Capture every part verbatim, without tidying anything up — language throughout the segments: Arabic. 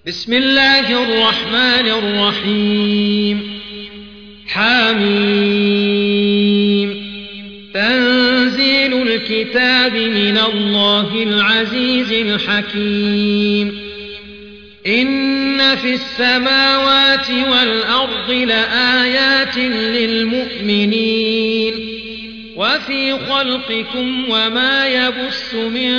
بسم الله الرحمن الرحيم. حميم. تنزيل الكتاب من الله العزيز الحكيم. إن في السماوات والأرض لآيات للمؤمنين وفي خلقكم وما يبث من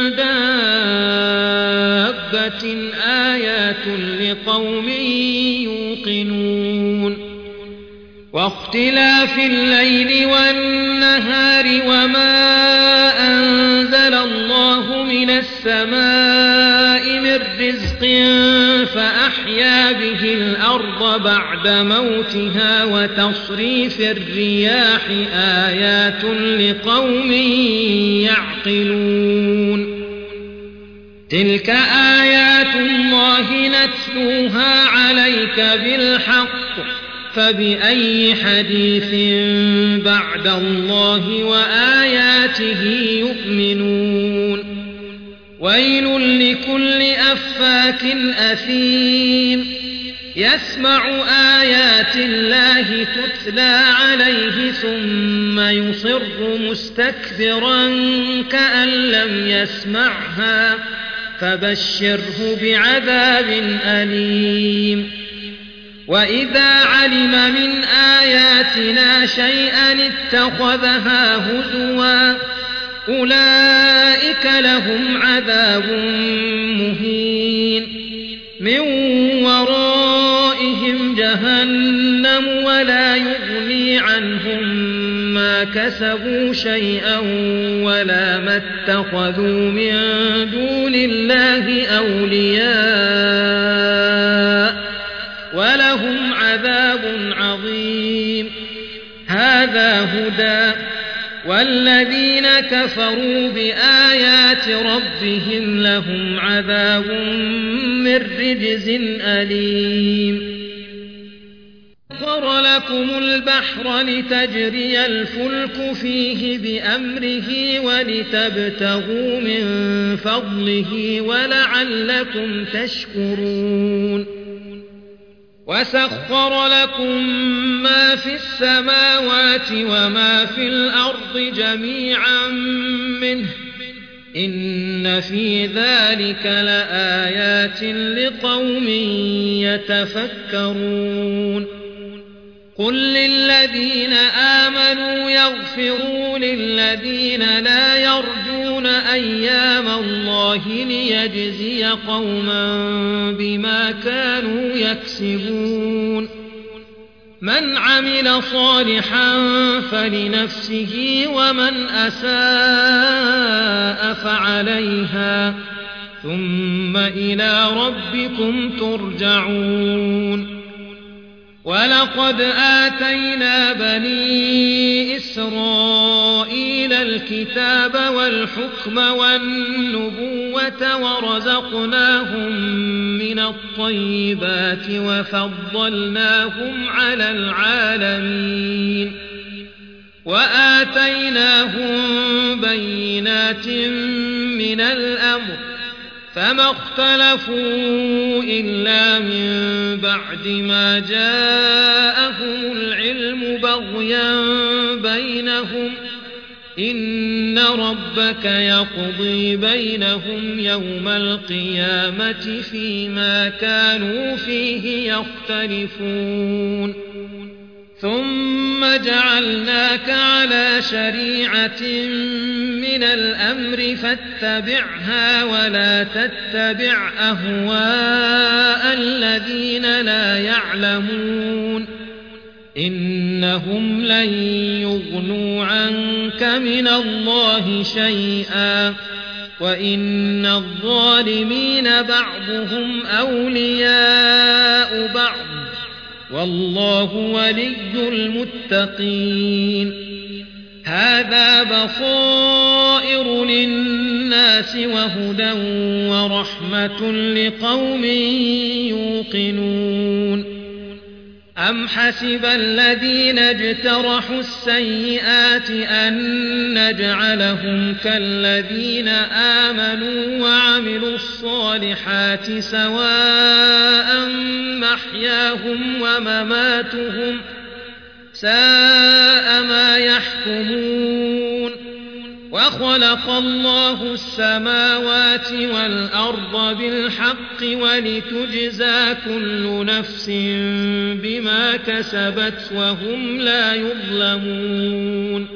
دابة آيات لقوم يوقنون. واختلاف الليل والنهار وما أنزل الله من السماء من رزق فأحيا به الأرض بعد موتها وتصريف الرياح آيات لقوم يعقلون. تلك آيات الله نتلوها عليك بالحق فبأي حديث بعد الله وآياته يؤمنون. ويل لكل أفاك أثيم يسمع آيات الله تتلى عليه ثم يصر مستكبرا كأن لم يسمعها فبشره بعذاب أليم. وإذا علم من آياتنا شيئا اتخذها هزوا أولئك لهم عذاب مهين. من ورائهم جهنم ولا يغني عنهم ما كسبوا شيئا ولا ما اتخذوا من دون الله أولياء ولهم عذاب عظيم. هذا هدى والذين كفروا بآيات ربهم لهم عذاب من رجز أليم. سخر لكم البحر لتجري الفلك فيه بأمره ولتبتغوا من فضله ولعلكم تشكرون. وسخر لكم ما في السماوات وما في الأرض جميعا منه إن في ذلك لآيات لقوم يتفكرون. قل للذين آمنوا يغفروا للذين لا يرجون أيام الله ليجزي قوما بما كانوا يكسبون. من عمل صالحا فلنفسه ومن أساء فعليها ثم إلى ربكم ترجعون. ولقد آتينا بني إسرائيل الكتاب والحكم والنبوة ورزقناهم من الطيبات وفضلناهم على العالمين وآتيناهم بينات من الأمر فما اختلفوا إلا من بعد ما جاءهم العلم بغيا بينهم إن ربك يقضي بينهم يوم القيامة فيما كانوا فيه يختلفون. ثم جعلناك على شريعة من الأمر فاتبعها ولا تتبع أهواء الذين لا يعلمون إنهم لن يغنوا عنك من الله شيئا وإن الظالمين بعضهم أولياء بعض والله ولي المتقين. هذا بصائر للناس وهدى ورحمة لقوم يوقنون. أم حسب الذين اجترحوا السيئات أن نجعلهم كالذين آمنوا وعملوا الصالحات سواء محياهم ومماتهم ساء ما يحكمون وخلق الله السماوات والأرض بالحق ولتجزى كل نفس بما كسبت وهم لا يظلمون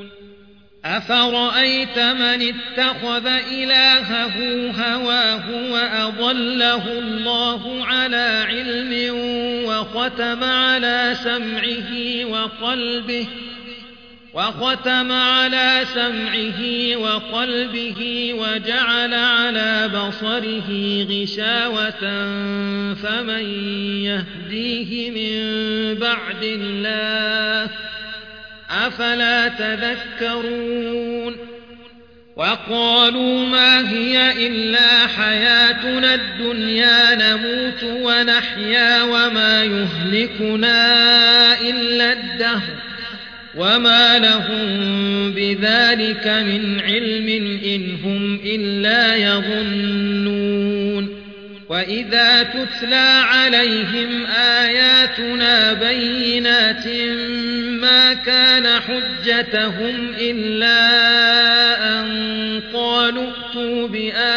أفرأيت من اتخذ إلهه هواه وأضله الله على علم وختم على سمعه وقلبه وختم على سمعه وقلبه وجعل على بصره غشاوة فمن يهديه من بعد الله أفلا تذكرون وقالوا ما هي إلا حياتنا الدنيا نموت ونحيا وما يهلكنا إلا الدهر وما لهم بذلك من علم إن هم إلا يظنون وإذا تتلى عليهم آياتنا بينات ما كان حجتهم إلا أن قالوا ائتوا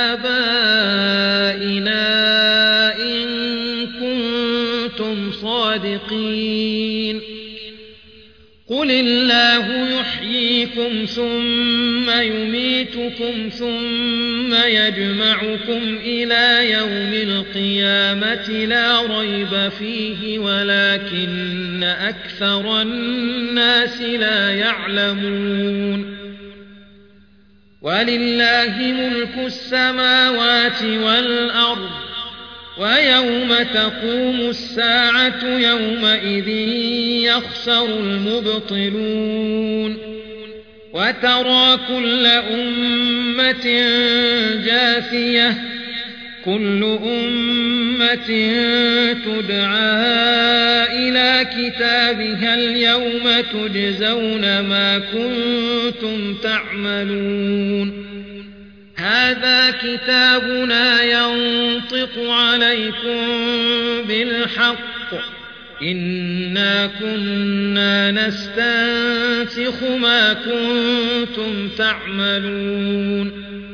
بآبائنا إن كنتم صادقين قل الله يحييكم ثم يميتكم ثم يجمعكم إلى يوم القيامة لا ريب فيه ولكن أكثر الناس لا يعلمون ولله ملك السماوات والأرض ويوم تقوم الساعة يومئذ يخسر المبطلون وترى كل أمة جاثية كل أمة تدعى إلى كتابها اليوم تجزون ما كنتم تعملون هذا كتابنا ينطق عليكم بالحق إنا كنا نستنسخ ما كنتم تعملون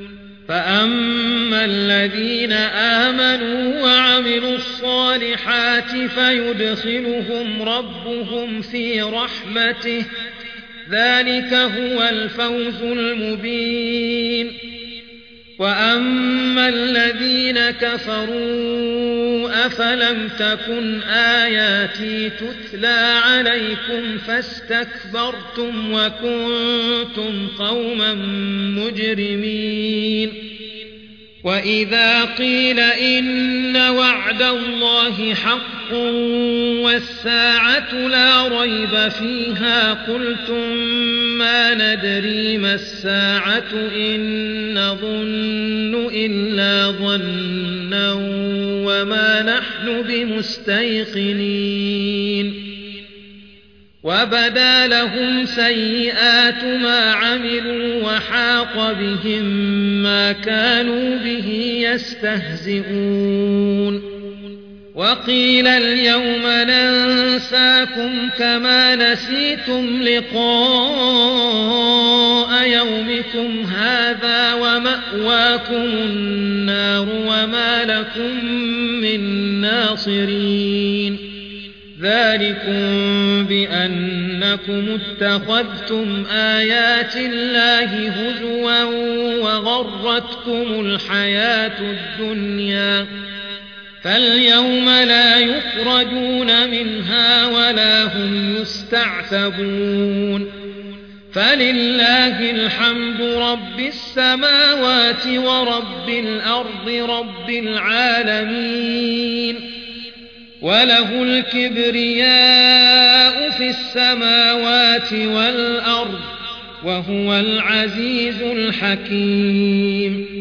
فأما الذين آمنوا وعملوا الصالحات فيدخلهم ربهم في رحمته ذلك هو الفوز المبين وأما الذين كفروا أفلم تكن آياتي تتلى عليكم فاستكبرتم وكنتم قوما مجرمين وإذا قيل إن وعد الله حق والساعة لا ريب فيها قلتم ما ندري ما الساعة إن نظن إلا ظنا وما نحن بمستيقنين وبدا لهم سيئات ما عملوا وحاق بهم ما كانوا به يستهزئون وقيل اليوم ننساكم كما نسيتم لقاء يومكم هذا ومأواكم النار وما لكم من ناصرين ذلكم بأنكم اتخذتم آيات الله هزوا وغرتكم الحياة الدنيا فاليوم لا يخرجون منها ولا هم يستعتبون فلله الحمد رب السماوات ورب الأرض رب العالمين وله الكبرياء في السماوات والأرض وهو العزيز الحكيم